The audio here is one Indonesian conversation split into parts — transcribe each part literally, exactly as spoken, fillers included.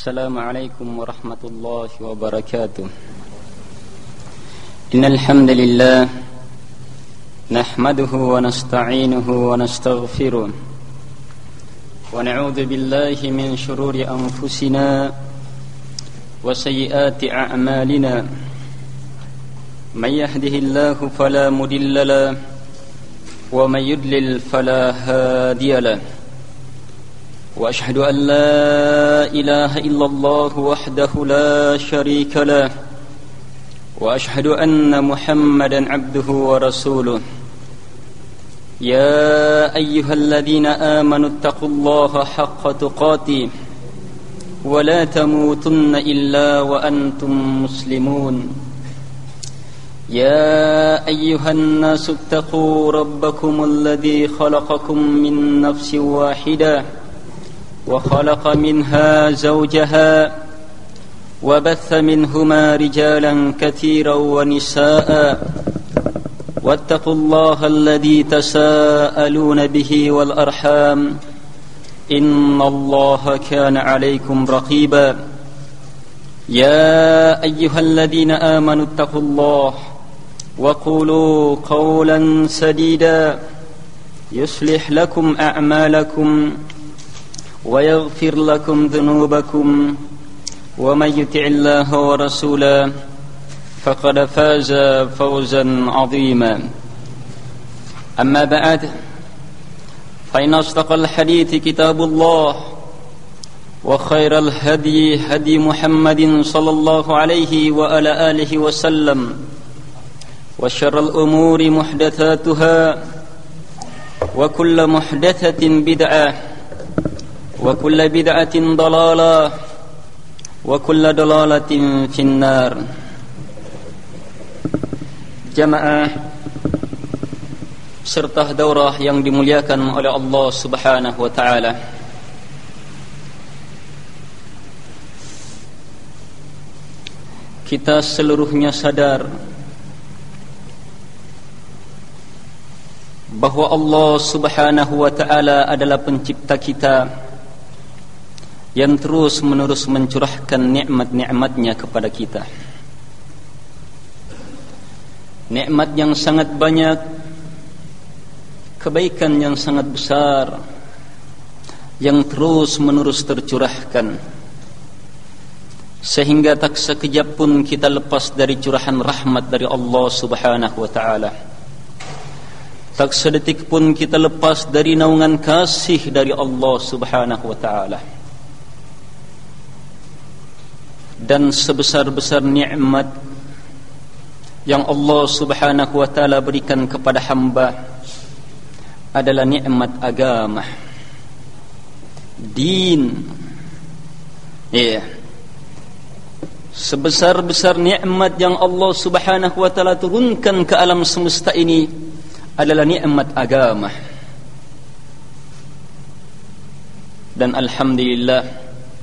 Assalamualaikum warahmatullahi wabarakatuh. Innal hamdalillah nahmaduhu wa nasta'inuhu wa nastaghfiruh wa na'udzu billahi min shururi anfusina wa sayyiati a'malina. May yahdihillahu fala mudilla lahu wa may yudlil fala hadiya lahu. وأشهد أن لا إله إلا الله وحده لا شريك له وأشهد أن محمدا عبده ورسوله. يا أيها الذين آمنوا اتقوا الله حق تقاته ولا تموتن إلا وأنتم مسلمون. يا أيها الناس اتقوا ربكم الذي خلقكم من نفس واحدة وخلق منها زوجها وبث منهما رجالا كثيرا ونساء واتقوا الله الذي تساءلون به والأرحام إن الله كان عليكم رقيبا. يا أيها الذين آمنوا اتقوا الله وقولوا قولا سديدا يصلح لكم أعمالكم ويغفر لكم ذنوبكم ومن يطع الله ورسوله فقد فاز فوزا عظيما. أما بعد فإن أصدق الحديث كتاب الله وخير الهدي هدي محمد صلى الله عليه وعلى آله وسلم وشر الأمور محدثاتها وكل محدثة بدعة وكل بدعة ضلالة وكل ضلالة في النار. Jamaah serta daurah yang dimuliakan oleh Allah Subhanahu wa taala. Kita seluruhnya sadar bahwa Allah Subhanahu wa taala adalah pencipta kita yang terus menerus mencurahkan nikmat-nikmatnya kepada kita. Nikmat yang sangat banyak, kebaikan yang sangat besar yang terus menerus tercurahkan, sehingga tak sekejap pun kita lepas dari curahan rahmat dari Allah Subhanahu wa taala. Tak sedetik pun kita lepas dari naungan kasih dari Allah Subhanahu wa taala. Dan sebesar-besar nikmat yang Allah Subhanahu wa taala berikan kepada hamba adalah nikmat agama, din. Ya, yeah. Sebesar-besar nikmat yang Allah Subhanahu wa taala turunkan ke alam semesta ini adalah nikmat agama. Dan alhamdulillah,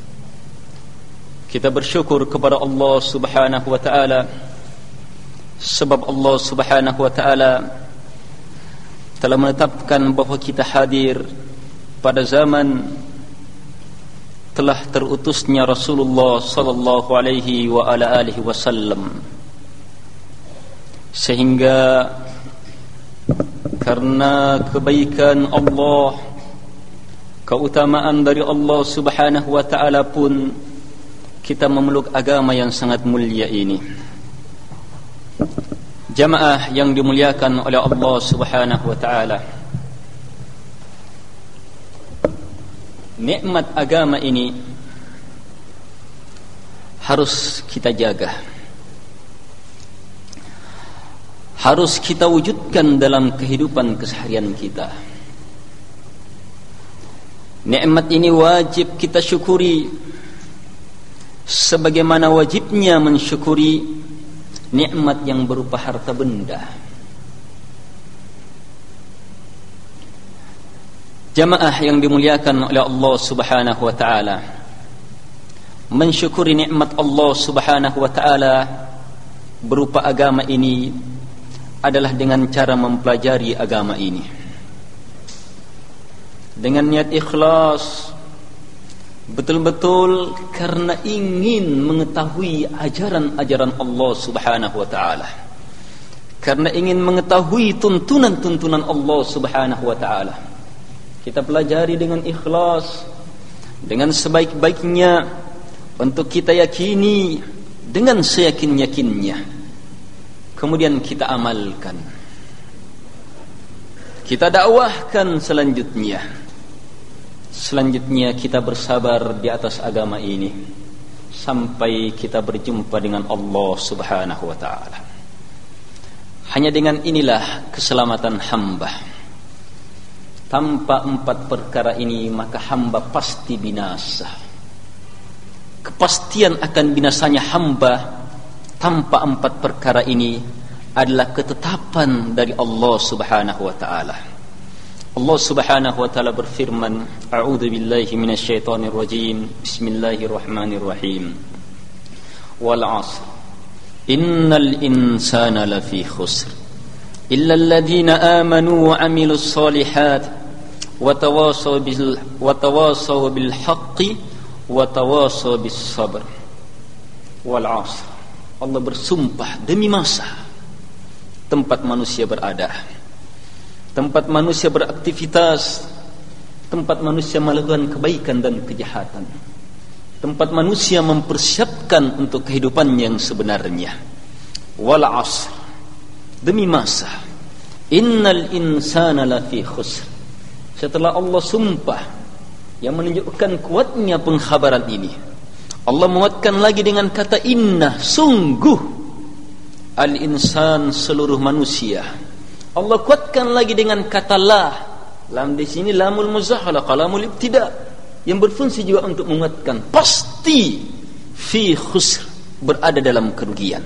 kita bersyukur kepada Allah Subhanahu wa taala sebab Allah Subhanahu wa taala telah menetapkan bahawa kita hadir pada zaman telah terutusnya Rasulullah sallallahu alaihi wa ala alihi wasallam, sehingga karena kebaikan Allah, keutamaan dari Allah Subhanahu wa taala pun kita memeluk agama yang sangat mulia ini. Jamaah yang dimuliakan oleh Allah Subhanahu wa taala, nikmat agama ini harus kita jaga, harus kita wujudkan dalam kehidupan keseharian kita. Nikmat ini wajib kita syukuri, sebagaimana wajibnya mensyukuri nikmat yang berupa harta benda. Jamaah yang dimuliakan oleh Allah Subhanahu wa taala, mensyukuri nikmat Allah Subhanahu wa taala berupa agama ini adalah dengan cara mempelajari agama ini dengan niat ikhlas, betul-betul karena ingin mengetahui ajaran-ajaran Allah Subhanahu wa taala, karena ingin mengetahui tuntunan-tuntunan Allah Subhanahu wa taala. Kita pelajari dengan ikhlas, dengan sebaik-baiknya, untuk kita yakini dengan seyakin-yakinnya, kemudian kita amalkan, kita dakwahkan. Selanjutnya Selanjutnya kita bersabar di atas agama ini sampai kita berjumpa dengan Allah Subhanahu wa taala. Hanya dengan inilah keselamatan hamba. Tanpa empat perkara ini maka hamba pasti binasa. Kepastian akan binasanya hamba tanpa empat perkara ini adalah ketetapan dari Allah Subhanahu wa taala. Allah Subhanahu wa taala berfirman, a'udzu billahi minasyaitonir rajim, bismillahirrahmanirrahim, wal 'asr innal insana lafi khusr illa alladhina amanu wa 'amilus solihat wa tawasaw bil wa tawasaw bil haqqi wa tawasaw bis sabr. Wal 'asr, Allah bersumpah demi masa tempat manusia berada, tempat manusia beraktivitas, tempat manusia melakukan kebaikan dan kejahatan, tempat manusia mempersiapkan untuk kehidupan yang sebenarnya. Wal 'asr, demi masa, innal insana lafi khusr. Setelah Allah sumpah yang menunjukkan kuatnya pengkhabaran ini, Allah menguatkan lagi dengan kata inna, sungguh, al-insan, seluruh manusia. Allah kuatkan lagi dengan kata la. Lam di sini lamul muzahalah, lamul ibtida, yang berfungsi juga untuk menguatkan pasti fi khusr, berada dalam kerugian.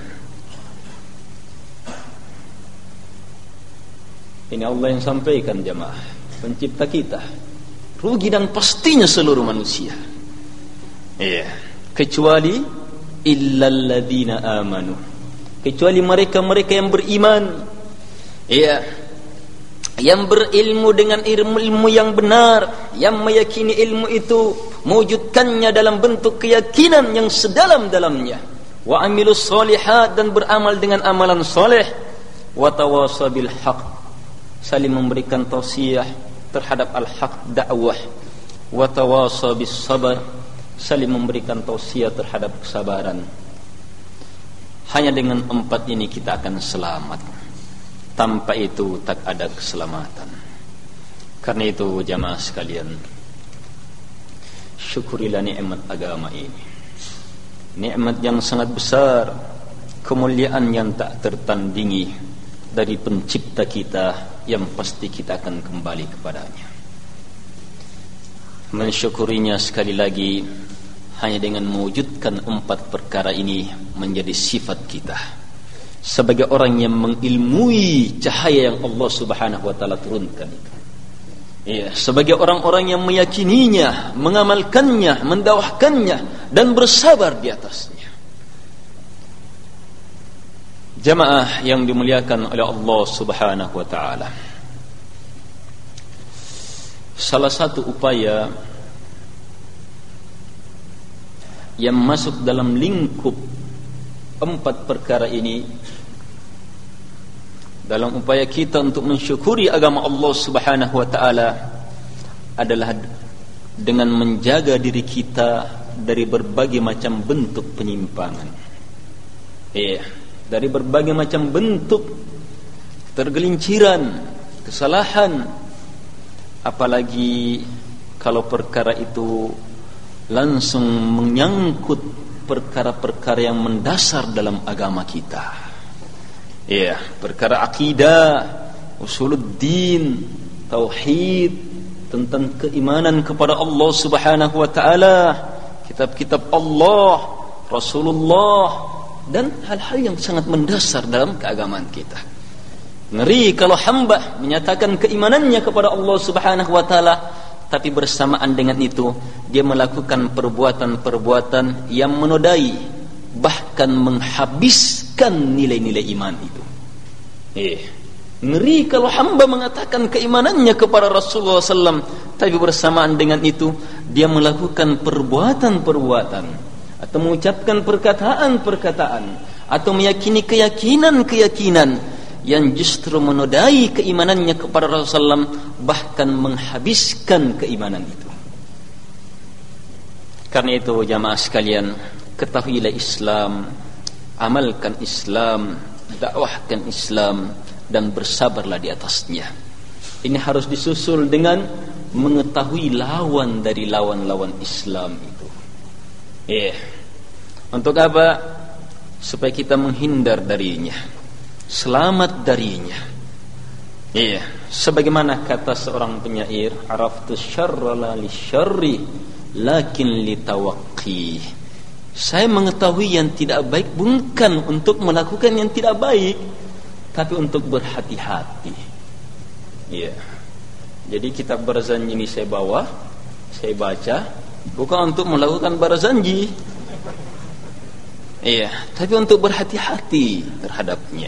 Ini Allah yang sampaikan, jamaah, pencipta kita. Rugi dan pastinya seluruh manusia. Iya, kecuali illalladzina amanu, kecuali mereka-mereka yang beriman. Iya, yang berilmu dengan ilmu-ilmu yang benar, yang meyakini ilmu itu mewujudkannya dalam bentuk keyakinan yang sedalam-dalamnya. Wa amilus solihat, dan beramal dengan amalan soleh. Wa tawasaw bil haqq, saling memberikan tausiah terhadap al-haq, dakwah. Wa tawasaw bis sabar, saling memberikan tausiah terhadap kesabaran. Hanya dengan empat ini kita akan selamat. Tanpa itu tak ada keselamatan. Karena itu jamaah sekalian, syukurilah nikmat agama ini, nikmat yang sangat besar, kemuliaan yang tak tertandingi dari pencipta kita, yang pasti kita akan kembali kepadanya. Mensyukurinya sekali lagi hanya dengan mewujudkan empat perkara ini menjadi sifat kita sebagai orang yang mengilmui cahaya yang Allah Subhanahu wa taala turunkan itu. Ya, sebagai orang-orang yang meyakininya, mengamalkannya, mendakwahkannya, dan bersabar di atasnya. Jamaah yang dimuliakan oleh Allah Subhanahu wa taala, salah satu upaya yang masuk dalam lingkup empat perkara ini, dalam upaya kita untuk mensyukuri agama Allah Subhanahu wa taala, adalah dengan menjaga diri kita dari berbagai macam bentuk penyimpangan. Iya, dari berbagai macam bentuk tergelinciran, kesalahan, apalagi kalau perkara itu langsung menyangkut perkara-perkara yang mendasar dalam agama kita. Ya, perkara akidah, usuluddin, tauhid, tentang keimanan kepada Allah Subhanahu wa taala, kitab-kitab Allah, Rasulullah, dan hal-hal yang sangat mendasar dalam keagamaan kita. Ngeri kalau hamba menyatakan keimanannya kepada Allah Subhanahu wa taala, tapi bersamaan dengan itu dia melakukan perbuatan-perbuatan yang menodai, bahkan menghabiskan nilai-nilai iman itu. Eh, ngeri kalau hamba mengatakan keimanannya kepada Rasulullah sallallahu alaihi wasallam, tapi bersamaan dengan itu dia melakukan perbuatan-perbuatan atau mengucapkan perkataan-perkataan atau meyakini keyakinan-keyakinan yang justru menodai keimanannya kepada Rasulullah sallallahu alaihi wasallam, bahkan menghabiskan keimanan itu. Karena itu jamaah sekalian, ketahuilah Islam, amalkan Islam, dakwahkan Islam, dan bersabarlah di atasnya. Ini harus disusul dengan mengetahui lawan dari lawan-lawan Islam itu. Eh, untuk apa? Supaya kita menghindar darinya, selamat darinya. Eh, sebagaimana kata seorang penyair, araftu syarra la lisyarri lakin litawaqqi. Saya mengetahui yang tidak baik bukan untuk melakukan yang tidak baik, tapi untuk berhati-hati. Iya. Jadi kitab Barzanji ini saya bawa, saya baca, bukan untuk melakukan barzanji. Iya, tapi untuk berhati-hati terhadapnya.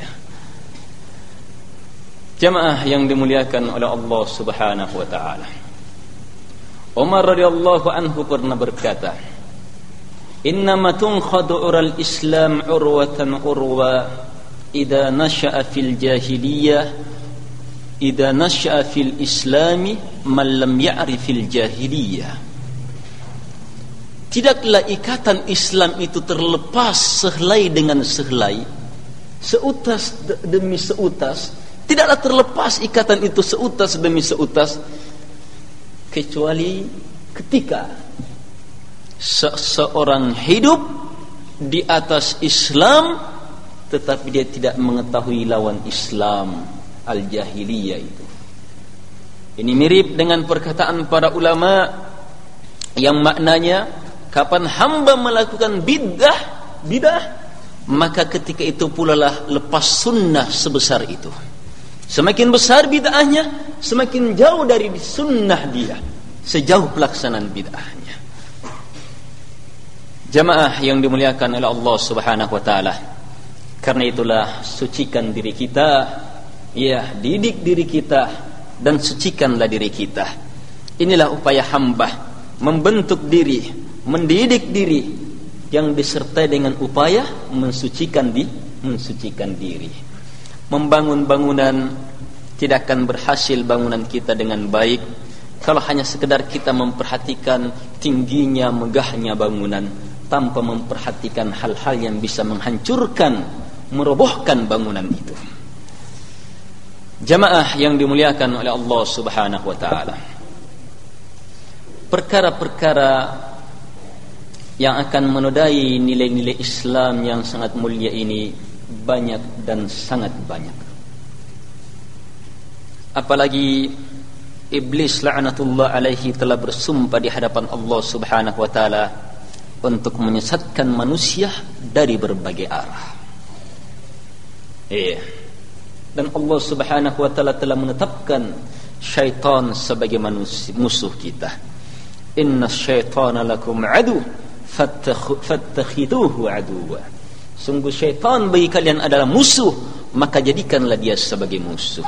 Jamaah yang dimuliakan oleh Allah Subhanahu wa taala. Umar radhiyallahu anhu pernah berkata, "Innama tunkhadu ural Islam urwatan urwa idza nasha'a fil jahiliyah idza nasha'a fil islami man lam ya'rifil jahiliyah." Tidaklah ikatan Islam itu terlepas sehelai dengan sehelai, seutas demi seutas. Tidaklah terlepas ikatan itu seutas demi seutas, kecuali ketika seseorang hidup di atas Islam tetapi dia tidak mengetahui lawan Islam, al-jahiliyah itu. Ini mirip dengan perkataan para ulama yang maknanya, kapan hamba melakukan bid'ah, bid'ah, maka ketika itu pula lah lepas sunnah sebesar itu. Semakin besar bid'ahnya, semakin jauh dari sunnah dia, sejauh pelaksanaan bid'ahnya. Jamaah yang dimuliakan oleh Allah Subhanahu wa taala, karena itulah sucikan diri kita, ya, didik diri kita dan sucikanlah diri kita. Inilah upaya hamba membentuk diri, mendidik diri yang disertai dengan upaya mensucikan di mensucikan diri. Membangun bangunan tidak akan berhasil bangunan kita dengan baik kalau hanya sekedar kita memperhatikan tingginya, megahnya bangunan tanpa memperhatikan hal-hal yang bisa menghancurkan, merobohkan bangunan itu. Jamaah yang dimuliakan oleh Allah Subhanahu wa taala, perkara-perkara yang akan menodai nilai-nilai Islam yang sangat mulia ini banyak dan sangat banyak. Apalagi iblis la'natullah alaihi telah bersumpah di hadapan Allah Subhanahu wa taala untuk menyesatkan manusia dari berbagai arah. Eh, dan Allah Subhanahu wa taala telah menetapkan syaitan sebagai manusia, musuh kita. Inna syaitana lakum adu fattakhiduhu aduwa. Sungguh syaitan bagi kalian adalah musuh, maka jadikanlah dia sebagai musuh.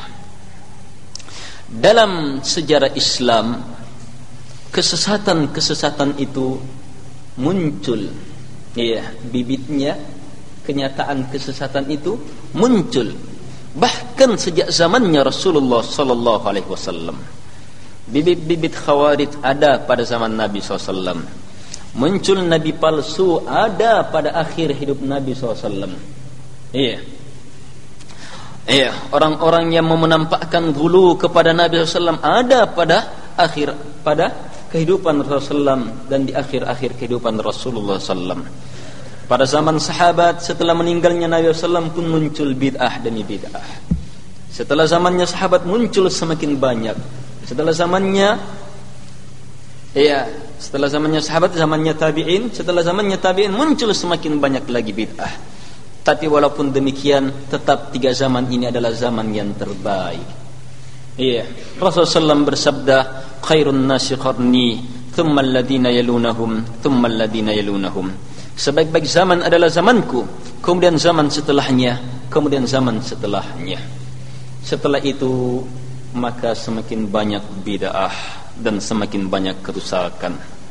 Dalam sejarah Islam, kesesatan-kesesatan itu muncul, ya, bibitnya, kenyataan kesesatan itu muncul bahkan sejak zamannya Rasulullah sallallahu alaihi wasallam. Bibit-bibit khawarij ada pada zaman Nabi sallallahu alaihi wasallam. Muncul nabi palsu ada pada akhir hidup Nabi sallallahu alaihi wasallam. Iya. Iya, orang-orang yang menampakkan ghulu kepada Nabi sallallahu alaihi wasallam ada pada akhir pada kehidupan Rasulullah sallallahu alaihi wasallam dan di akhir-akhir kehidupan Rasulullah sallallahu alaihi wasallam. Pada zaman sahabat setelah meninggalnya Nabi sallallahu alaihi wasallam pun muncul bid'ah demi bid'ah. Setelah zamannya sahabat muncul semakin banyak. Setelah zamannya iya, setelah zamannya sahabat, zamannya tabi'in, setelah zamannya tabi'in muncul semakin banyak lagi bid'ah. Tapi walaupun demikian, tetap tiga zaman ini adalah zaman yang terbaik. Iya, Rasulullah sallallahu alaihi wasallam bersabda, "Khairun nasi qarni, thumma alladhina yalunahum, thumma alladhina yalunahum." Sebaik-baik zaman adalah zamanku, kemudian zaman setelahnya, kemudian zaman setelahnya. Setelah itu maka semakin banyak bid'ah dan semakin banyak kerusakan.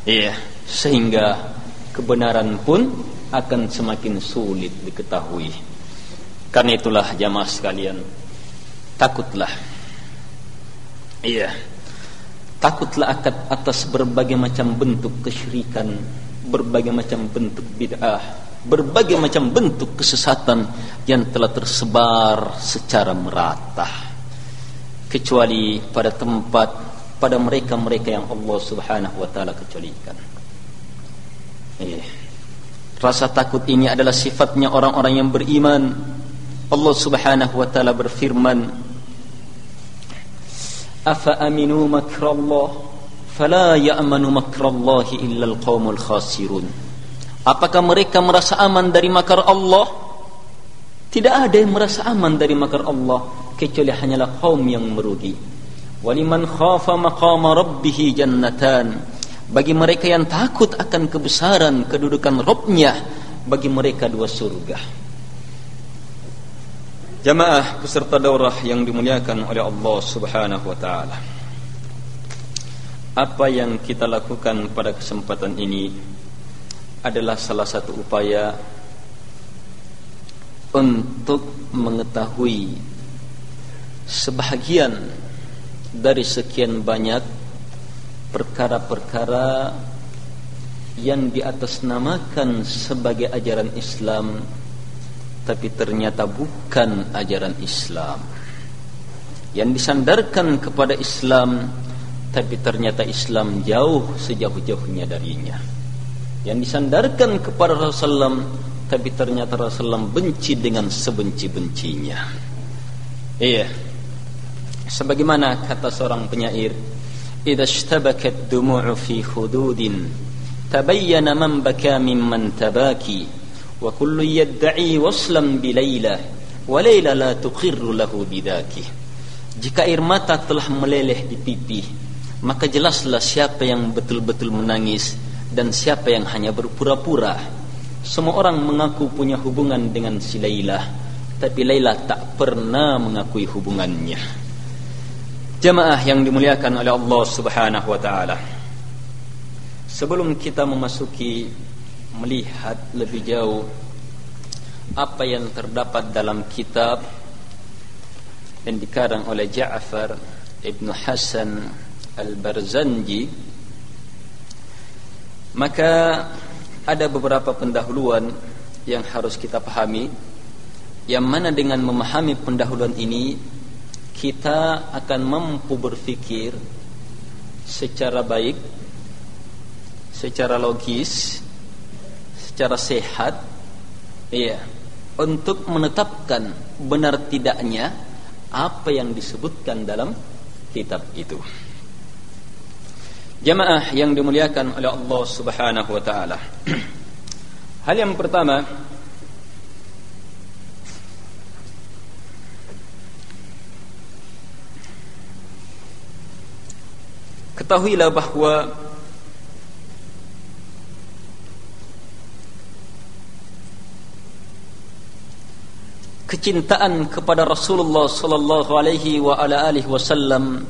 Iya, sehingga kebenaran pun akan semakin sulit diketahui. Karena itulah jamaah sekalian, takutlah. Iya, takutlah atas berbagai macam bentuk kesyirikan, berbagai macam bentuk bid'ah, berbagai macam bentuk kesesatan yang telah tersebar secara merata, kecuali pada tempat, pada mereka-mereka yang Allah Subhanahu wa taala kecualikan. Eh, rasa takut ini adalah sifatnya orang-orang yang beriman. Allah Subhanahu wa taala berfirman, afa aminu makrallah fala ya'manu makrallahi illa alqaumul khasirun. Apakah mereka merasa aman dari makar Allah? Tidak ada yang merasa aman dari makar Allah kecuali hanyalah kaum yang merugi. Waliman khafa maqama rabbih jannatan. Bagi mereka yang takut akan kebesaran kedudukan Rabb-Nya, bagi mereka dua surga. Jamaah peserta daurah yang dimuliakan oleh Allah Subhanahu wa taala, apa yang kita lakukan pada kesempatan ini adalah salah satu upaya untuk mengetahui sebahagian dari sekian banyak perkara-perkara yang diatasnamakan sebagai ajaran Islam, tapi ternyata bukan ajaran Islam. Yang disandarkan kepada Islam, tapi ternyata Islam jauh sejauh-jauhnya darinya. Yang disandarkan kepada Rasulullah, tapi ternyata Rasulullah benci dengan sebenci-bencinya. Iya, sebagaimana kata seorang penyair, idza ishtabakat dumu'u fi khududin tabayyana man baka mimman tabaki wa kullu yad'i waslan bi Laila wa Laila la tuqirru lahu bidaki. Jika air mata telah meleleh di pipi, maka jelaslah siapa yang betul-betul menangis dan siapa yang hanya berpura-pura. Semua orang mengaku punya hubungan dengan si Laila, tapi Laila tak pernah mengakui hubungannya. Jamaah yang dimuliakan oleh Allah Subhanahu wa taala, sebelum kita memasuki melihat lebih jauh apa yang terdapat dalam kitab yang dikarang oleh Ja'far Ibn Hasan Al-Barzanji, maka ada beberapa pendahuluan yang harus kita pahami, yang mana dengan memahami pendahuluan ini kita akan mampu berfikir secara baik, secara logis, secara sehat, iya, untuk menetapkan benar tidaknya apa yang disebutkan dalam kitab itu. Jamaah yang dimuliakan oleh Allah Subhanahu wa taala, hal yang pertama, ketahuilah bahwa kecintaan kepada Rasulullah sallallahu alaihi wa ala alihi wasallam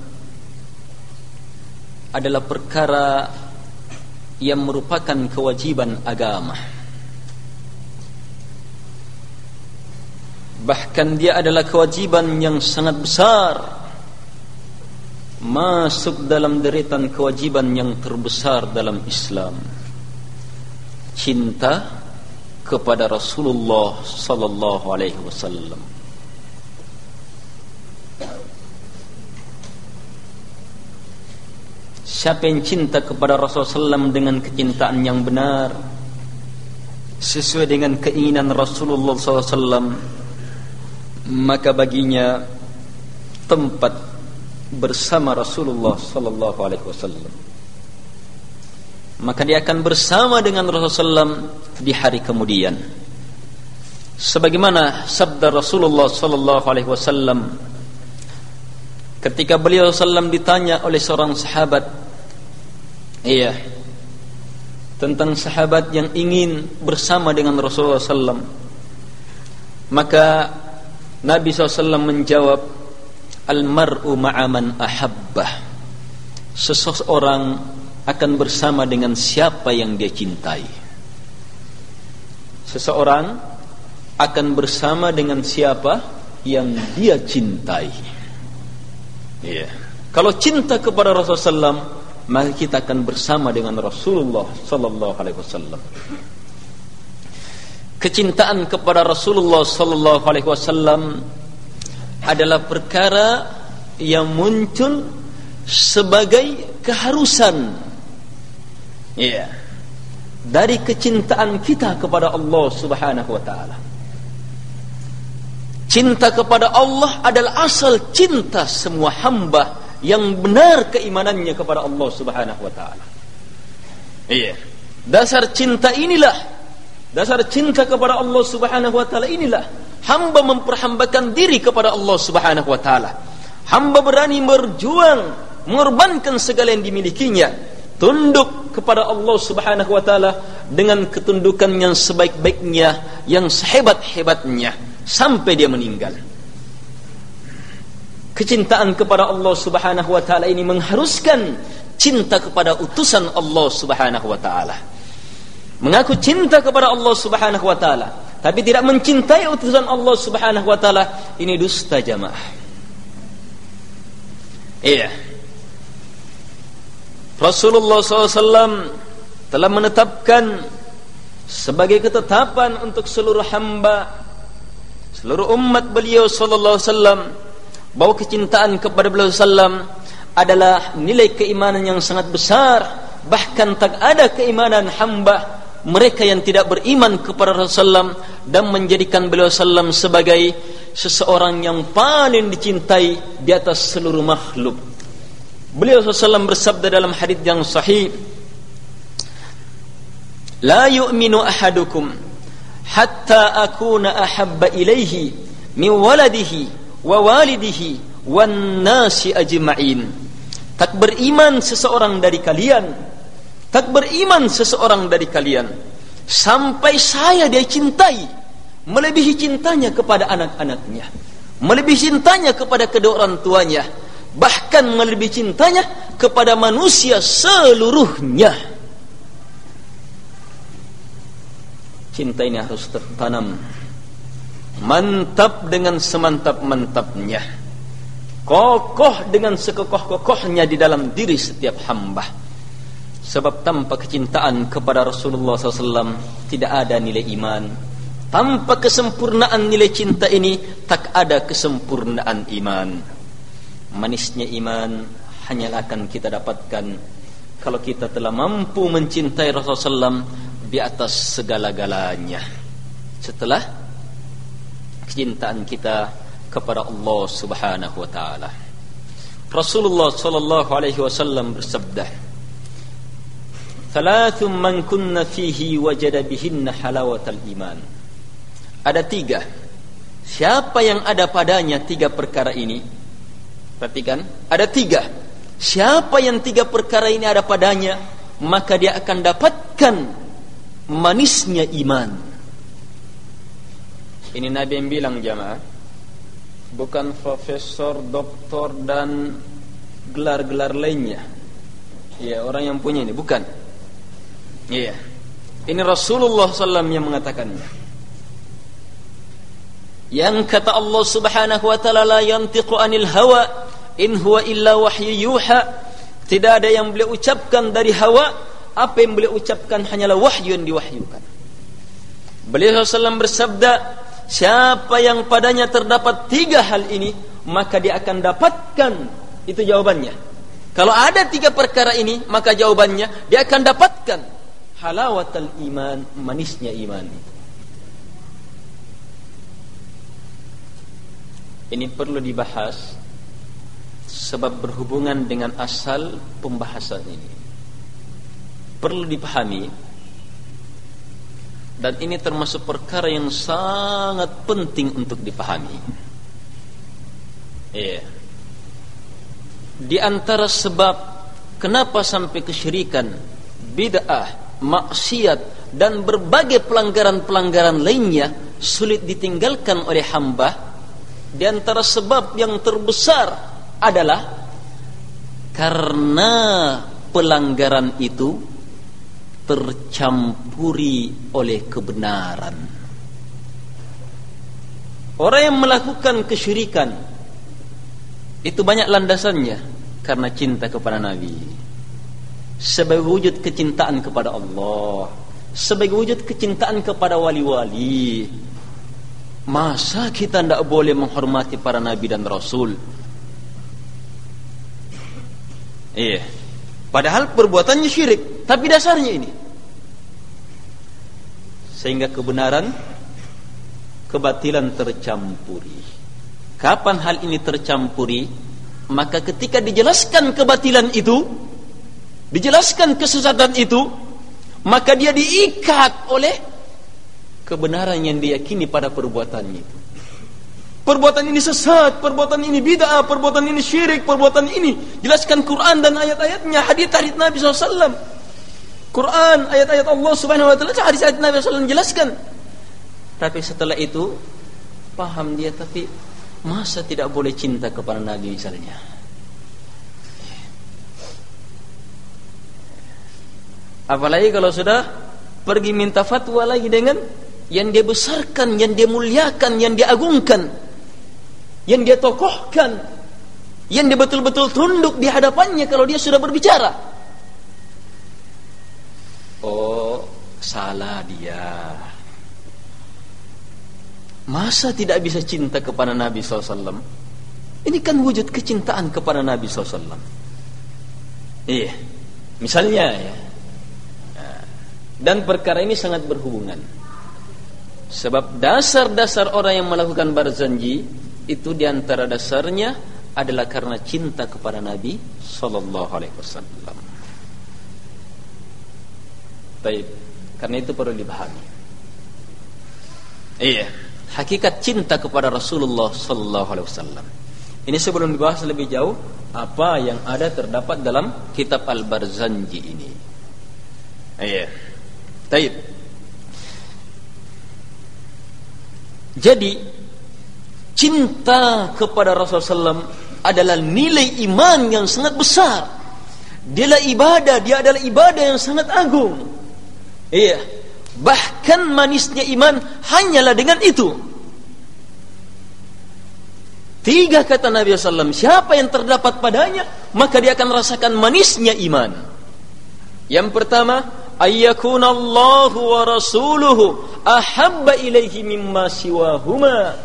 adalah perkara yang merupakan kewajiban agama. Bahkan dia adalah kewajiban yang sangat besar, masuk dalam deretan kewajiban yang terbesar dalam Islam. Cinta kepada Rasulullah sallallahu alaihi wasallam. Siapa yang cinta kepada Rasulullah sallallahu alaihi wasallam dengan kecintaan yang benar, sesuai dengan keinginan Rasulullah sallallahu alaihi wasallam, maka baginya tempat bersama Rasulullah sallallahu alaihi wasallam. Maka dia akan bersama dengan Rasulullah sallallahu alaihi wasallam di hari kemudian. Sebagaimana sabda Rasulullah sallallahu alaihi wasallam ketika beliau sallallahu alaihi wasallam ditanya oleh seorang sahabat, iya, tentang sahabat yang ingin bersama dengan Rasulullah sallallahu alaihi wasallam, maka Nabi sallallahu alaihi wasallam menjawab, al-mar'u ma'a man ahabbah. Seseorang akan bersama dengan siapa yang dia cintai. Seseorang akan bersama dengan siapa yang dia cintai. Iya. Kalau cinta kepada Rasulullah sallallahu alaihi wasallam, maka kita akan bersama dengan Rasulullah sallallahu alaihi wasallam. Kecintaan kepada Rasulullah sallallahu alaihi wasallam adalah perkara yang muncul sebagai keharusan, ya, dari kecintaan kita kepada Allah Subhanahu wa taala. Cinta kepada Allah adalah asal cinta semua hamba yang benar keimanannya kepada Allah Subhanahu wa taala. Iya. Dasar cinta inilah, dasar cinta kepada Allah Subhanahu wa taala inilah hamba memperhambakan diri kepada Allah Subhanahu wa taala. Hamba berani berjuang, mengorbankan segala yang dimilikinya, tunduk kepada Allah Subhanahu wa taala dengan ketundukan yang sebaik-baiknya, yang sehebat-hebatnya sampai dia meninggal. Kecintaan kepada Allah Subhanahu wa taala ini mengharuskan cinta kepada utusan Allah Subhanahu wa taala. Mengaku cinta kepada Allah Subhanahu wa taala tapi tidak mencintai utusan Allah Subhanahu wa taala, ini dusta jamaah. Iya. Rasulullah sallallahu alaihi wasallam telah menetapkan sebagai ketetapan untuk seluruh hamba, seluruh umat beliau sallallahu alaihi wasallam, bahwa kecintaan kepada beliau sallam adalah nilai keimanan yang sangat besar. Bahkan tak ada keimanan hamba mereka yang tidak beriman kepada Rasulullah dan menjadikan beliau sallam sebagai seseorang yang paling dicintai di atas seluruh makhluk. Beliau sallam bersabda dalam hadis yang sahih, la yu'minu ahadukum hatta akuna ahabba ilaihi min waladihi wa walidihi wan nasi ajma'in. Tak beriman seseorang dari kalian, tak beriman seseorang dari kalian sampai saya dia cintai melebihi cintanya kepada anak-anaknya, melebihi cintanya kepada kedua orang tuanya, bahkan melebihi cintanya kepada manusia seluruhnya. Cinta ini harus tertanam mantap dengan semantap-mantapnya, kokoh dengan sekokoh-kokohnya di dalam diri setiap hamba. Sebab tanpa kecintaan kepada Rasulullah sallallahu alaihi wasallam tidak ada nilai iman. Tanpa kesempurnaan nilai cinta ini tak ada kesempurnaan iman. Manisnya iman hanyalah akan kita dapatkan kalau kita telah mampu mencintai Rasulullah sallallahu alaihi wasallam di atas segala-galanya. Setelah kecintaan kita kepada Allah Subhanahu wa taala. Rasulullah sallallahu alaihi wasallam bersabda, "Thalathun man kunna fihi wajada bihinna halawatal iman." Ada tiga. Siapa yang ada padanya tiga perkara ini? Perhatikan, ada tiga. Siapa yang tiga perkara ini ada padanya, maka dia akan dapatkan manisnya iman. Ini Nabi yang bilang jamaah, bukan profesor, doktor dan gelar-gelar lainnya. Ya, orang yang punya ini bukan. Iya. Ini Rasulullah sallallahu alaihi wasallam yang mengatakannya. Yang kata Allah Subhanahu wa taala, la yantiqu anil hawa in huwa illa wahyu yuha. Tidak ada yang beliau ucapkan dari hawa, apa yang beliau ucapkan hanyalah wahyu yang diwahyukan. Beliau sallallahu alaihi wasallam bersabda, siapa yang padanya terdapat tiga hal ini, maka dia akan dapatkan, itu jawabannya. Kalau ada tiga perkara ini, maka jawabannya dia akan dapatkan halawatul iman, manisnya iman. Ini perlu dibahas sebab berhubungan dengan asal pembahasan ini. Perlu dipahami, dan ini termasuk perkara yang sangat penting untuk dipahami. Iya. Di antara sebab kenapa sampai kesyirikan, bid'ah, maksiat dan berbagai pelanggaran-pelanggaran lainnya sulit ditinggalkan oleh hamba, di antara sebab yang terbesar adalah karena pelanggaran itu tercampuri oleh kebenaran. Orang yang melakukan kesyirikan itu banyak landasannya karena cinta kepada Nabi, sebagai wujud kecintaan kepada Allah, sebagai wujud kecintaan kepada wali-wali. Masa kita tidak boleh menghormati para Nabi dan Rasul? Iya, padahal perbuatannya syirik, tapi dasarnya ini. Sehingga kebenaran, kebatilan tercampuri. Kapan hal ini tercampuri? Maka ketika dijelaskan kebatilan itu, dijelaskan kesesatan itu, maka dia diikat oleh kebenaran yang diyakini pada perbuatannya itu. Perbuatan ini sesat, perbuatan ini bid'ah, perbuatan ini syirik, perbuatan ini jelaskan Quran dan ayat-ayatnya, hadis-hadis Nabi shallallahu alaihi wasallam. Quran, ayat-ayat Allah subhanahu wa ta'ala, hadis-hadis Nabi shallallahu alaihi wasallam jelaskan. Tapi setelah itu paham dia, tapi masa tidak boleh cinta kepada Nabi misalnya. Apalagi kalau sudah pergi minta fatwa lagi dengan yang dia besarkan, yang dia muliakan, yang dia agungkan, yang dia tokohkan, yang dia betul-betul tunduk di hadapannya kalau dia sudah berbicara. Oh, salah dia. Masa tidak bisa cinta kepada Nabi shallallahu alaihi wasallam? Ini kan wujud kecintaan kepada Nabi shallallahu alaihi wasallam. Iya, misalnya ya. Dan perkara ini sangat berhubungan. Sebab dasar-dasar orang yang melakukan barzanji itu diantara dasarnya adalah karena cinta kepada Nabi Sallallahu Alaihi Wasallam. Baik, karena itu perlu dipahami. Iya, hakikat cinta kepada Rasulullah Sallallahu Alaihi Wasallam. Ini sebelum dibahas lebih jauh apa yang ada terdapat dalam kitab Al-Barzanji ini. Iya. Baik. Jadi cinta kepada Rasulullah shallallahu alaihi wasallam adalah nilai iman yang sangat besar. Dia adalah ibadah, dia adalah ibadah yang sangat agung. Iya. Bahkan manisnya iman hanyalah dengan itu. Tiga kata Nabi sallallahu alaihi wasallam, siapa yang terdapat padanya, maka dia akan rasakan manisnya iman. Yang pertama, ayyakuna Allahu wa rasuluhu ahabba ilaihi mimma siwahuma.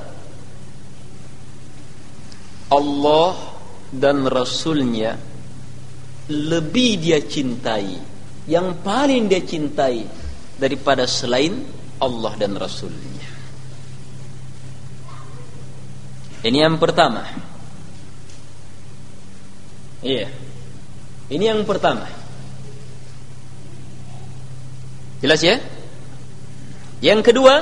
Allah dan Rasulnya lebih dia cintai, yang paling dia cintai daripada selain Allah dan Rasulnya. Ini yang pertama. Iya, ini yang pertama. Jelas ya? Yang kedua,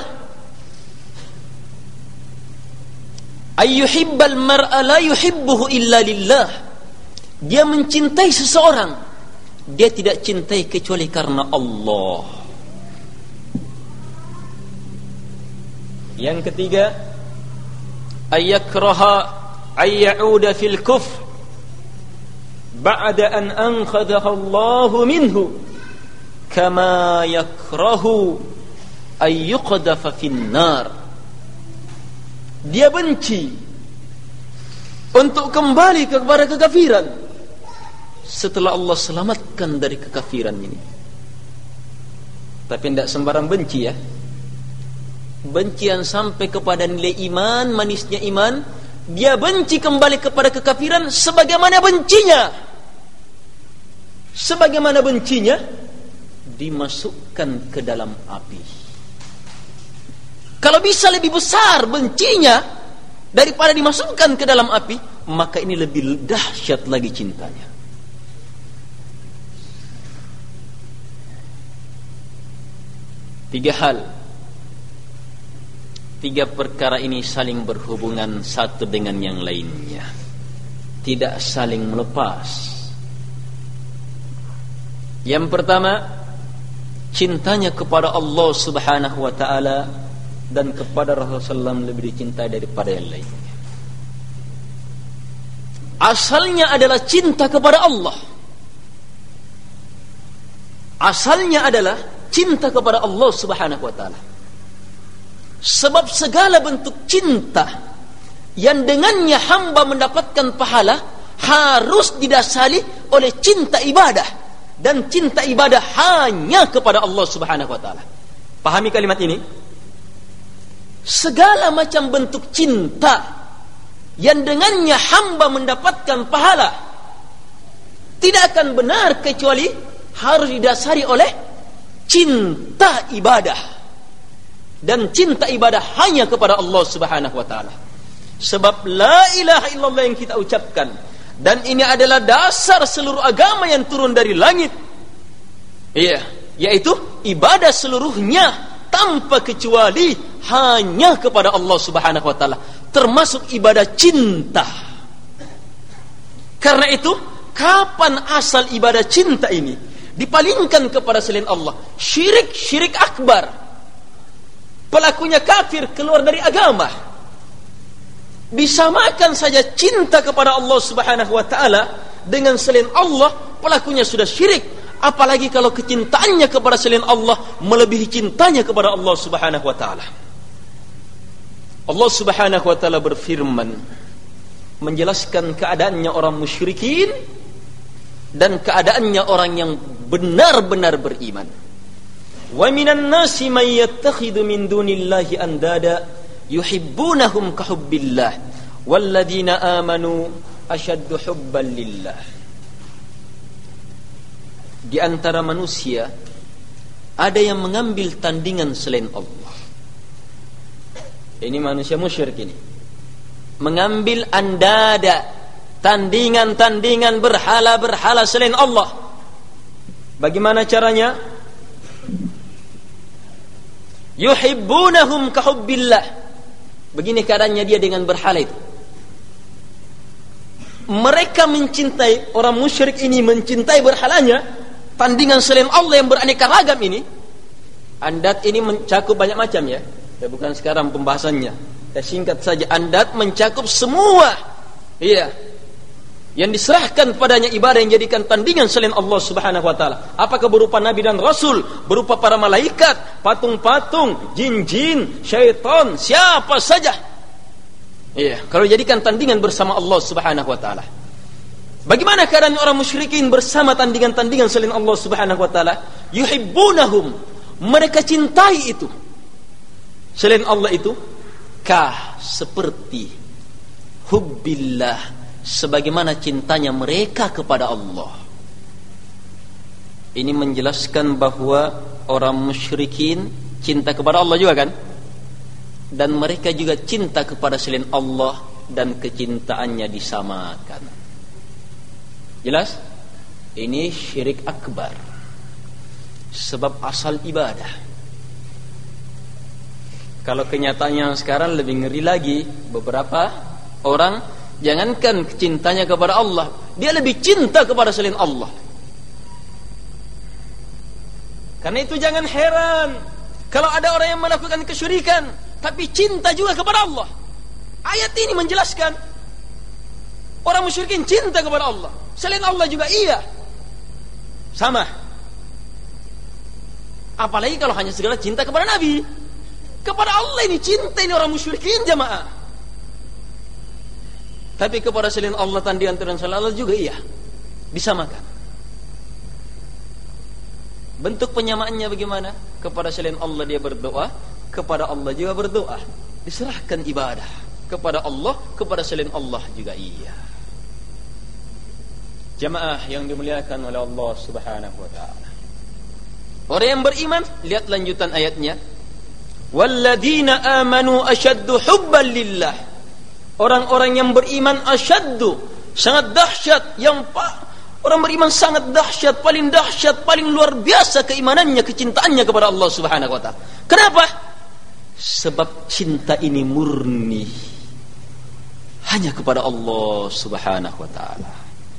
ayyuhibbal mar'a la yuhibbuhu illa lillah. Dia mencintai seseorang, dia tidak cintai kecuali karena Allah. Yang ketiga, ayyakraha ayyauda fil kufr ba'da an anqadhahu Allah minhu kama yakrahu ayyuqdafa fin nar. Dia benci untuk kembali kepada kekafiran setelah Allah selamatkan dari kekafiran ini. Tapi tidak sembarang benci ya. Bencian sampai kepada nilai iman, manisnya iman. Dia benci kembali kepada kekafiran sebagaimana bencinya. Sebagaimana bencinya dimasukkan ke dalam api. Kalau bisa lebih besar bencinya daripada dimasukkan ke dalam api, maka ini lebih dahsyat lagi cintanya. Tiga hal, tiga perkara ini saling berhubungan satu dengan yang lainnya, tidak saling melepas. Yang pertama, cintanya kepada Allah Subhanahu wa ta'ala dan kepada Rasulullah sallallahu alaihi wasallam lebih dicintai daripada yang lainnya. Asalnya adalah cinta kepada Allah. asalnya adalah cinta kepada Allah Subhanahu wa taala. Sebab segala bentuk cinta yang dengannya hamba mendapatkan pahala harus didasari oleh cinta ibadah, dan cinta ibadah hanya kepada Allah Subhanahu wa taala. Pahami kalimat ini? Segala macam bentuk cinta yang dengannya hamba mendapatkan pahala tidak akan benar kecuali harus didasari oleh cinta ibadah. Dan cinta ibadah hanya kepada Allah Subhanahu wa taala. Sebab la ilaha illallah yang kita ucapkan, dan ini adalah dasar seluruh agama yang turun dari langit. Iya, yaitu ibadah seluruhnya tanpa kecuali hanya kepada Allah Subhanahu wa taala, termasuk ibadah cinta. Karena itu, kapan asal ibadah cinta ini dipalingkan kepada selain Allah? Syirik, syirik akbar. Pelakunya kafir, keluar dari agama. Disamakan saja cinta kepada Allah Subhanahu wa taala dengan selain Allah, pelakunya sudah syirik. Apalagi kalau kecintaannya kepada selain Allah melebihi cintanya kepada Allah Subhanahu wa taala. Allah Subhanahu wa taala berfirman menjelaskan keadaannya orang musyrikin dan keadaannya orang yang benar-benar beriman. Wa minan nasi man yattakhidhu min dunillahi andada yuhibbunahum ka hubbillah walladzina amanu ashaddu hubban lillah. Di antara manusia ada yang mengambil tandingan selain Allah. Ini manusia musyrik ini. Mengambil andada, tandingan-tandingan berhala-berhala selain Allah. Bagaimana caranya? Yuhibbunahum ka hubbillah. Begini keadaannya dia dengan berhala itu. Mereka mencintai, orang musyrik ini mencintai berhalanya, tandingan selain Allah yang beraneka ragam ini. Andat ini mencakup banyak macam ya. Ya bukan sekarang pembahasannya. Ya singkat saja, andat mencakup semua. Iya. Yang diserahkan padanya ibadah yang jadikan tandingan selain Allah Subhanahu wa taala. Apakah berupa nabi dan rasul, berupa para malaikat, patung-patung, jin-jin, syaitan, siapa saja. Iya, kalau jadikan tandingan bersama Allah Subhanahu wa taala. Bagaimana keadaan orang musyrikin bersama tandingan-tandingan selain Allah Subhanahu wa taala? Yuhibbunahum, mereka cintai itu. Selain Allah itu kah seperti hubbillah, sebagaimana cintanya mereka kepada Allah. Ini menjelaskan bahwa orang musyrikin cinta kepada Allah juga kan? Dan mereka juga cinta kepada selain Allah, dan kecintaannya disamakan. Jelas? Ini syirik akbar. Sebab asal ibadah. Kalau kenyataannya sekarang lebih ngeri lagi. Beberapa orang jangankan cintanya kepada Allah, dia lebih cinta kepada selain Allah. Karena itu jangan heran kalau ada orang yang melakukan kesyirikan tapi cinta juga kepada Allah. Ayat ini menjelaskan orang musyrikin cinta kepada Allah, selain Allah juga iya, sama. Apalagi kalau hanya segala cinta kepada Nabi. Kepada Allah ini cinta ini orang musyrikin jamaah. Tapi kepada selain Allah, tandingan dan selain Allah juga iya, disamakan. Bentuk penyamaannya bagaimana? Kepada selain Allah dia berdoa, kepada Allah juga berdoa. Diserahkan ibadah kepada Allah, kepada selain Allah juga iya. Jamaah yang dimuliakan oleh Allah Subhanahu wa taala. Orang yang beriman, lihat lanjutan ayatnya. Walladzina amanu asyaddu hubban lillah. Orang-orang yang beriman asyaddu, sangat dahsyat, yang pa, orang beriman sangat dahsyat, paling dahsyat, paling luar biasa keimanannya, kecintaannya kepada Allah Subhanahu wa taala. Kenapa? Sebab cinta ini murni hanya kepada Allah Subhanahu wa taala.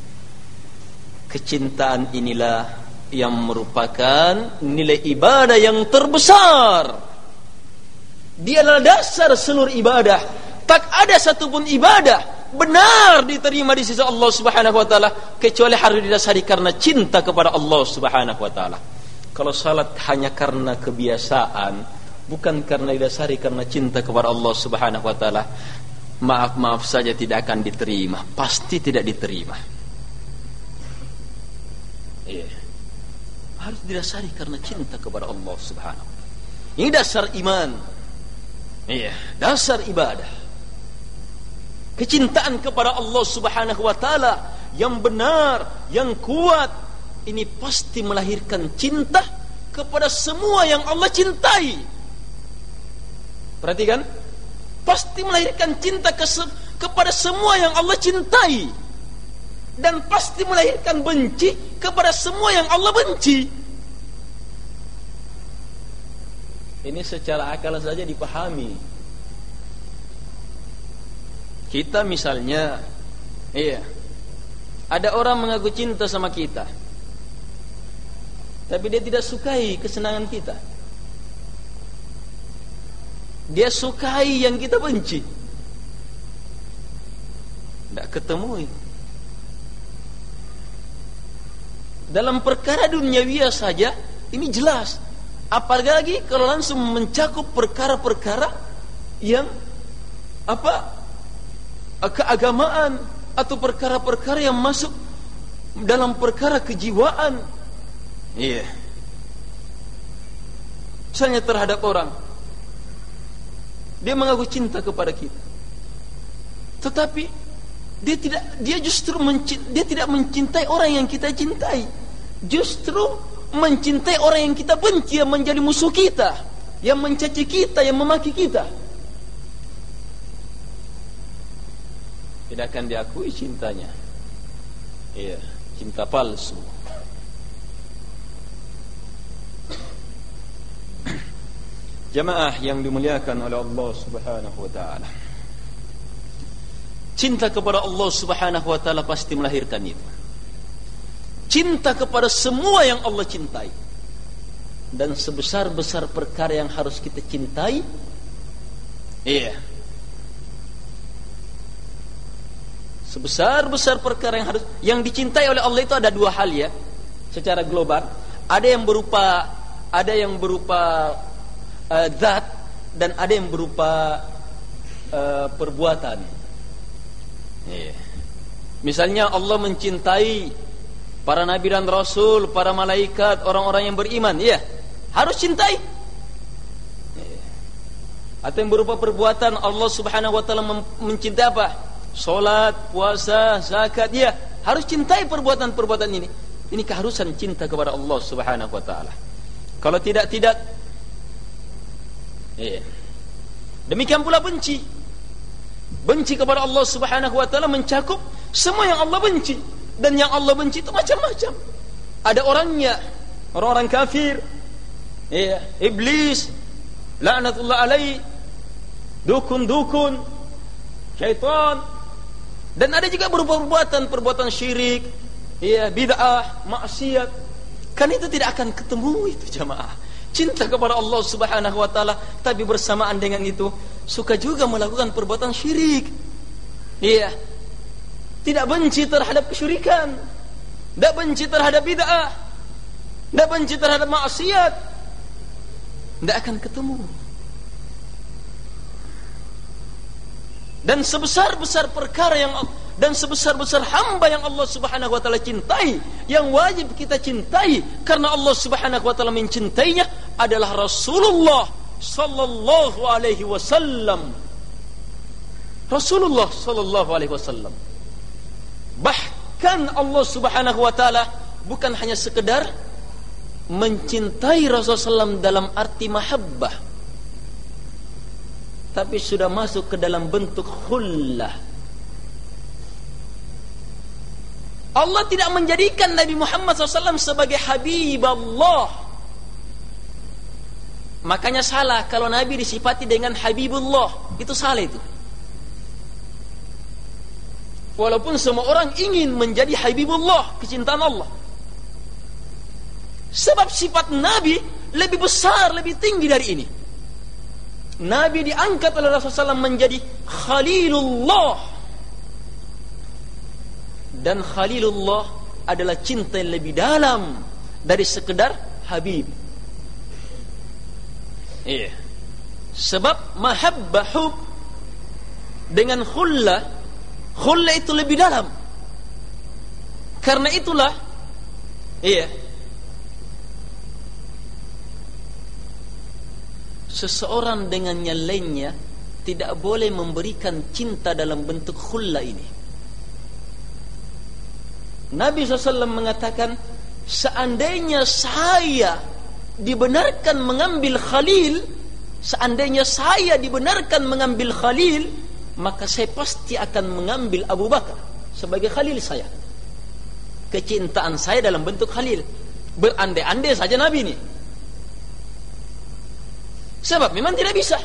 Kecintaan inilah yang merupakan nilai ibadah yang terbesar. Dia adalah dasar seluruh ibadah. Tak ada satupun ibadah benar diterima di sisi Allah Subhanahu wa taala kecuali harus didasari karena cinta kepada Allah Subhanahu wa taala. Kalau salat hanya karena kebiasaan, bukan karena didasari karena cinta kepada Allah Subhanahu wa taala, maaf-maaf saja tidak akan diterima, pasti tidak diterima. Iya. Harus didasari karena cinta kepada Allah Subhanahu wa taala. Ini dasar iman. Iya, dasar ibadah. Kecintaan kepada Allah Subhanahu wa taala yang benar, yang kuat, ini pasti melahirkan cinta kepada semua yang Allah cintai. Perhatikan, pasti melahirkan cinta ke kepada semua yang Allah cintai, dan pasti melahirkan benci kepada semua yang Allah benci. Ini secara akal saja dipahami. Kita misalnya, iya, ada orang mengaku cinta sama kita, tapi dia tidak sukai kesenangan kita. Dia sukai yang kita benci. Tidak ketemu itu. Dalam perkara duniawiya saja ini jelas. Apalagi kalau langsung mencakup perkara-perkara yang apa, keagamaan atau perkara-perkara yang masuk dalam perkara kejiwaan. Iya. Misalnya terhadap orang, dia mengaku cinta kepada kita, tetapi dia tidak, dia justru mencintai, dia tidak mencintai orang yang kita cintai, justru mencintai orang yang kita benci, yang menjadi musuh kita, yang mencaci kita, yang memaki kita. Tidak akan diakui cintanya. Iya, cinta palsu. Jamaah yang dimuliakan oleh Allah Subhanahu wa taala, cinta kepada Allah Subhanahu wa taala pasti melahirkan itu. Cinta kepada semua yang Allah cintai. Dan sebesar-besar perkara yang harus kita cintai, iya, sebesar-besar perkara yang harus, yang dicintai oleh Allah itu ada dua hal ya, secara global. Ada yang berupa ada yang berupa Uh, zat, dan ada yang berupa uh, perbuatan. Yeah. Misalnya Allah mencintai para nabi dan rasul, para malaikat, orang-orang yang beriman, ya, yeah, harus cintai. Yeah. Atau yang berupa perbuatan, Allah Subhanahu wa taala mencintai apa? Salat, puasa, zakat, ya, yeah, harus cintai perbuatan-perbuatan ini. Ini keharusan cinta kepada Allah Subhanahu wa taala. Kalau tidak tidak iya. Demikian pula benci. Benci kepada Allah Subhanahu wa taala mencakup semua yang Allah benci, dan yang Allah benci itu macam-macam. Ada orangnya, orang-orang kafir, iya, iblis, laknatullah alaihi, dukun-dukun, syaitan, dan ada juga berupa perbuatan, perbuatan syirik, iya, bid'ah, maksiat. Kan itu tidak akan ketemu itu jamaah. Cinta kepada Allah Subhanahu wa taala, tapi bersamaan dengan itu suka juga melakukan perbuatan syirik. Iya. Tidak benci terhadap kesyirikan, tidak benci terhadap bid'ah, tidak benci terhadap maksiat. Tidak akan ketemu. Dan sebesar-besar perkara yang dan sebesar-besar hamba yang Allah Subhanahu wa taala cintai, yang wajib kita cintai karena Allah Subhanahu wa taala mencintainya, adalah Rasulullah sallallahu alaihi wasallam. Rasulullah sallallahu alaihi wasallam. Bahkan Allah Subhanahu wa taala bukan hanya sekedar mencintai Rasulullah sallallahu alaihi wasallam dalam arti mahabbah, tapi sudah masuk ke dalam bentuk khullah. Allah tidak menjadikan Nabi Muhammad sallallahu alaihi wasallam sebagai Habib Allah. Makanya salah kalau Nabi disifati dengan Habibullah. Itu salah itu. Walaupun semua orang ingin menjadi Habibullah, kecintaan Allah. Sebab sifat Nabi lebih besar, lebih tinggi dari ini. Nabi diangkat oleh Rasulullah sallallahu alaihi wasallam menjadi Khalilullah. Dan Khalilullah adalah cinta yang lebih dalam dari sekedar Habib. Iya. Sebab mahabbah hub dengan khulla, khulla itu lebih dalam. Karena itulah, iya, seseorang dengan yang lainnya tidak boleh memberikan cinta dalam bentuk khulla ini. Nabi shallallahu alaihi wasallam mengatakan, seandainya saya dibenarkan mengambil khalil, seandainya saya dibenarkan mengambil khalil, maka saya pasti akan mengambil Abu Bakar sebagai khalil saya. Kecintaan saya dalam bentuk khalil. Berandai-andai saja Nabi ini. Sebab memang tidak bisa.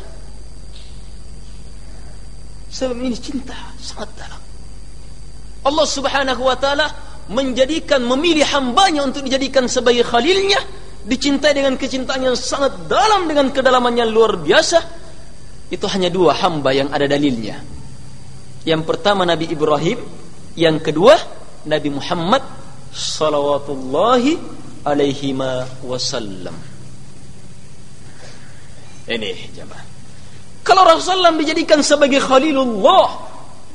Sebab ini cinta sangat dalam. Allah subhanahu wa ta'ala menjadikan, memilih hambanya untuk dijadikan sebagai khalilnya, dicintai dengan kecintaan yang sangat dalam, dengan kedalaman yang luar biasa. Itu hanya dua hamba yang ada dalilnya. Yang pertama Nabi Ibrahim, yang kedua Nabi Muhammad salawatullahi alaihi wasallam. Ini jemaah. Kalau Rasulullah dijadikan sebagai khalilullah,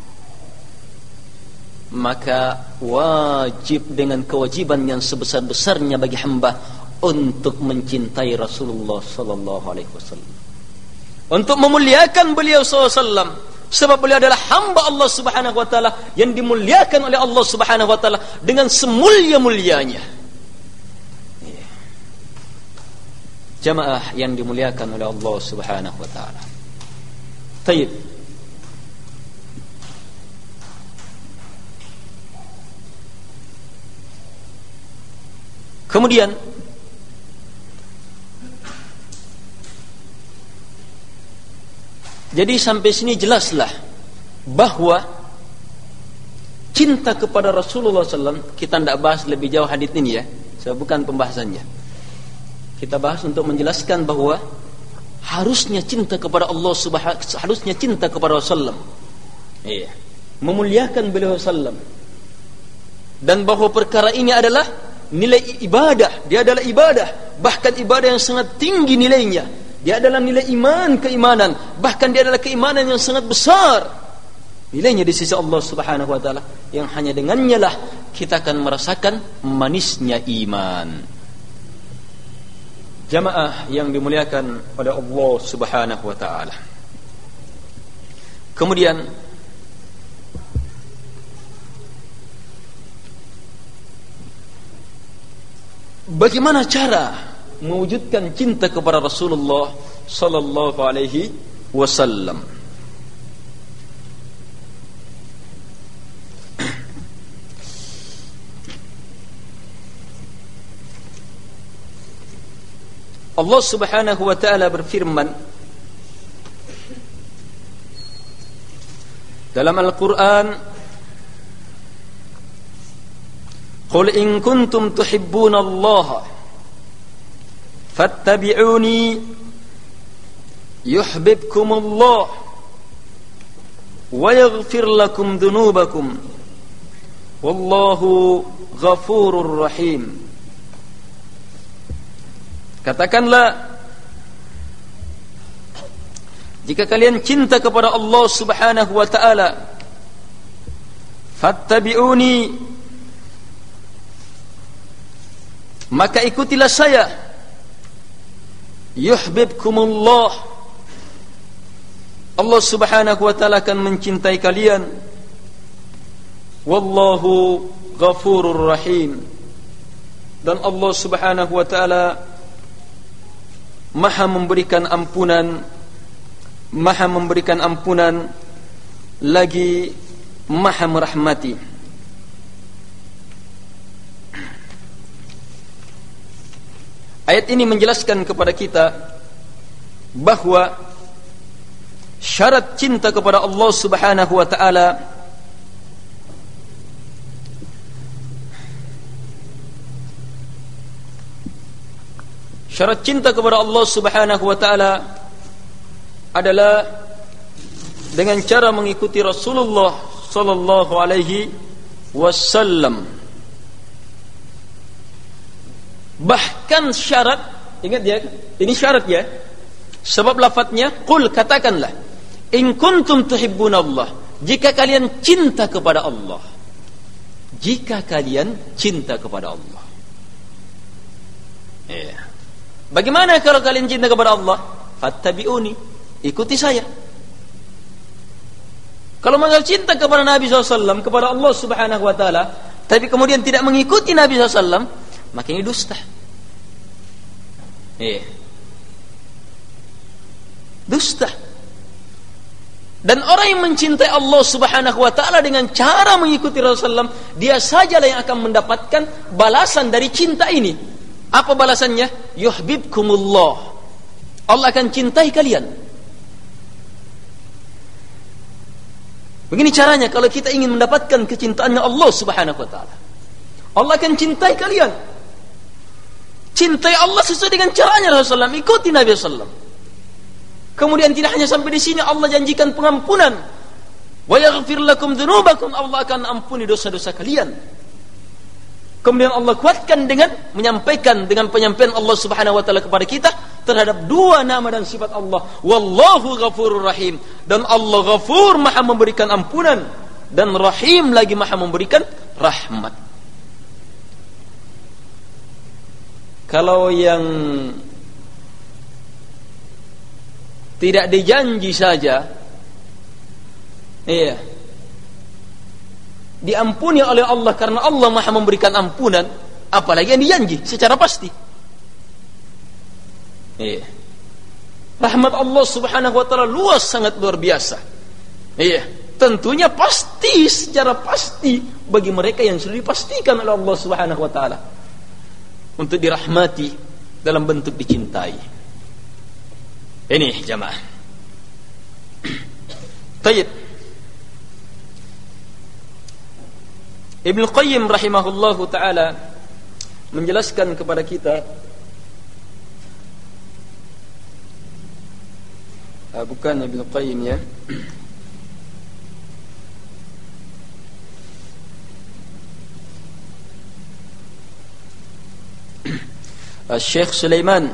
maka wajib dengan kewajiban yang sebesar-besarnya bagi hamba untuk mencintai Rasulullah sallallahu alaihi wasallam, untuk memuliakan beliau sallallahu alaihi wasallam, sebab beliau adalah hamba Allah subhanahu wa ta'ala yang dimuliakan oleh Allah subhanahu wa ta'ala dengan semulia-mulianya. Jamaah yang dimuliakan oleh Allah subhanahu wa ta'ala. Tayyib. Kemudian jadi sampai sini jelaslah bahwa cinta kepada Rasulullah sallallahu alaihi wasallam, kita tidak bahas lebih jauh hadits ini ya, sebab bukan pembahasannya. Kita bahas untuk menjelaskan bahwa harusnya cinta kepada Allah subhanahu, harusnya cinta kepada Rasulullah, iya, memuliakan beliau sallam, dan bahwa perkara ini adalah nilai ibadah, dia adalah ibadah, bahkan ibadah yang sangat tinggi nilainya. Dia adalah nilai iman, keimanan, bahkan dia adalah keimanan yang sangat besar nilainya di sisi Allah subhanahu wa ta'ala, yang hanya dengannya lah kita akan merasakan manisnya iman. Jamaah yang dimuliakan oleh Allah subhanahu wa ta'ala. Kemudian bagaimana cara mewujudkan cinta kepada Rasulullah sallallahu alaihi wasallam? Allah subhanahu wa ta'ala berfirman dalam Al-Quran, Qul in kuntum tuhibbuna Allah fattabi'uni yuhibbukumullah wa yaghfir lakum dhunubakum wallahu ghafurur rahim. Katakanlah, jika kalian cinta kepada Allah subhanahu wa ta'ala, fattabi'uni, maka ikutilah saya, yuhibbukumullah, Allah subhanahu wa ta'ala akan mencintai kalian, wallahu ghafurur rahim, dan Allah subhanahu wa ta'ala Maha memberikan ampunan, Maha memberikan ampunan, lagi Maha merahmati. Ayat ini menjelaskan kepada kita bahwa syarat cinta kepada Allah subhanahu wa ta'ala Syarat cinta kepada Allah subhanahu wa ta'ala adalah dengan cara mengikuti Rasulullah sallallahu alaihi wasallam. Bahkan syarat, ingat ya, ini syarat ya. Sebab lafadznya qul, katakanlah, in kuntum tuhibbunallah, jika kalian cinta kepada Allah. Jika kalian cinta kepada Allah. Iya. Bagaimana kalau kalian cinta kepada Allah? Fattabi'uni, ikuti saya. Kalau mengal cinta kepada Nabi shallallahu alaihi wasallam, kepada Allah subhanahu wa ta'ala, tapi kemudian tidak mengikuti Nabi shallallahu alaihi wasallam, maka ini dusta. Iya. Dusta. Dan orang yang mencintai Allah subhanahu wa ta'ala dengan cara mengikuti Rasulullah, dia sajalah yang akan mendapatkan balasan dari cinta ini. Apa balasannya? Yuhibbukumullah, Allah akan cintai kalian. Begini caranya kalau kita ingin mendapatkan kecintaannya Allah subhanahu wa ta'ala. Allah akan cintai kalian. Cintai Allah sesuai dengan caranya Rasulullah, ikuti Nabi sallallahu alaihi wasallam. Kemudian tidak hanya sampai di sini, Allah janjikan pengampunan. Wa yaghfir lakum dzunubakum, Allah akan ampuni dosa-dosa kalian. Kemudian Allah kuatkan dengan menyampaikan dengan penyampaian Allah Subhanahu wa taala kepada kita terhadap dua nama dan sifat Allah. Wallahu ghafurur rahim, dan Allah Ghafur, Maha memberikan ampunan, dan Rahim lagi Maha memberikan rahmat. Kalau yang tidak dijanji saja, iya, diampuni oleh Allah karena Allah Maha memberikan ampunan, apalagi yang dijanji secara pasti. Iya. Rahmat Allah Subhanahu wa taala luas, sangat luar biasa. Iya, tentunya pasti, secara pasti bagi mereka yang sudah dipastikan oleh Allah Subhanahu wa taala untuk dirahmati dalam bentuk dicintai. Ini jamaah. Tayyib. Ibnu Qayyim rahimahullahu taala menjelaskan kepada kita, ah, bukan Ibnu Qayyim ya. Syekh Sulaiman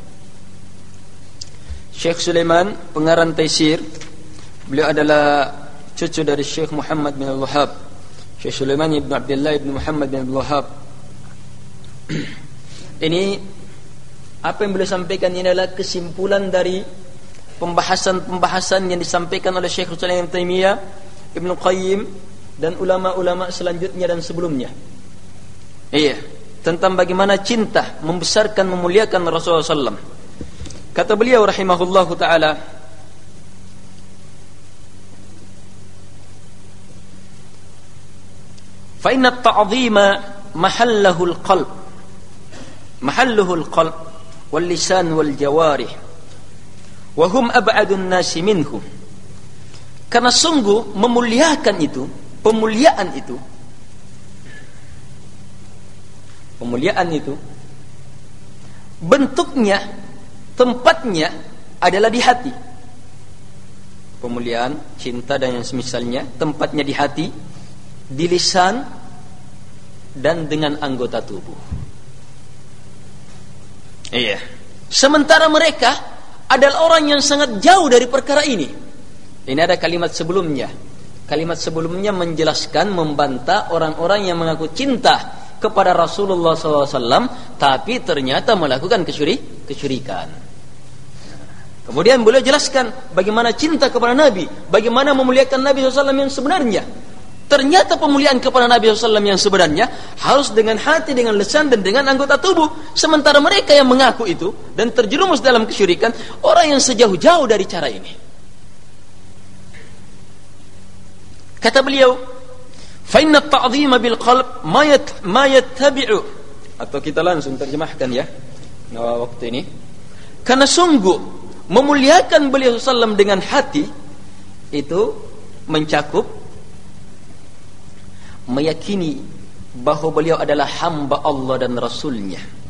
Syekh Sulaiman pengarang Taisir, beliau adalah cucu dari Syekh Muhammad bin Al-Wahhab. Syekh Sulaiman ibn Abdullah ibn Muhammad bin Al-Wahhab. Ini apa yang beliau sampaikan ini adalah kesimpulan dari pembahasan-pembahasan yang disampaikan oleh Syekh Sulaiman Ibn Taimiyah, Ibnu Qayyim, dan ulama-ulama selanjutnya dan sebelumnya. Iya, tentang bagaimana cinta membesarkan, memuliakan Rasulullah sallallahu alaihi wasallam. Kata beliau rahimahullahu ta'ala, fa inna at-ta'zima mahallahu al-qalb, mahalluhu al-qalb wal lisan wal jawarih wa hum ab'adu an-nasi minhu. Karena sungguh memuliakan itu, pemuliaan itu, pemuliaan itu bentuknya, tempatnya adalah di hati. Pemuliaan, cinta dan yang semisalnya, tempatnya di hati, di lisan, dan dengan anggota tubuh. Iya. Sementara mereka adalah orang yang sangat jauh dari perkara ini. Ini ada kalimat sebelumnya. Kalimat sebelumnya menjelaskan, membantah orang-orang yang mengaku cinta kepada Rasulullah sallallahu alaihi wasallam, tapi ternyata melakukan kesyiri, kesyirikan. Kemudian beliau jelaskan bagaimana cinta kepada Nabi, bagaimana memuliakan Nabi sallallahu alaihi wasallam yang sebenarnya. Ternyata pemuliaan kepada Nabi sallallahu alaihi wasallam yang sebenarnya harus dengan hati, dengan lisan, dan dengan anggota tubuh. Sementara mereka yang mengaku itu dan terjerumus dalam kesyirikan, orang yang sejauh-jauh dari cara ini. Kata beliau, fa inna at-ta'dhima bil qalb ma yattabi'u, atau kita langsung terjemahkan ya, nah, waktu ini. Karena sungguh memuliakan beliau sallallahu alaihi wasallam dengan hati itu mencakup meyakini bahwa beliau adalah hamba Allah dan Rasulnya,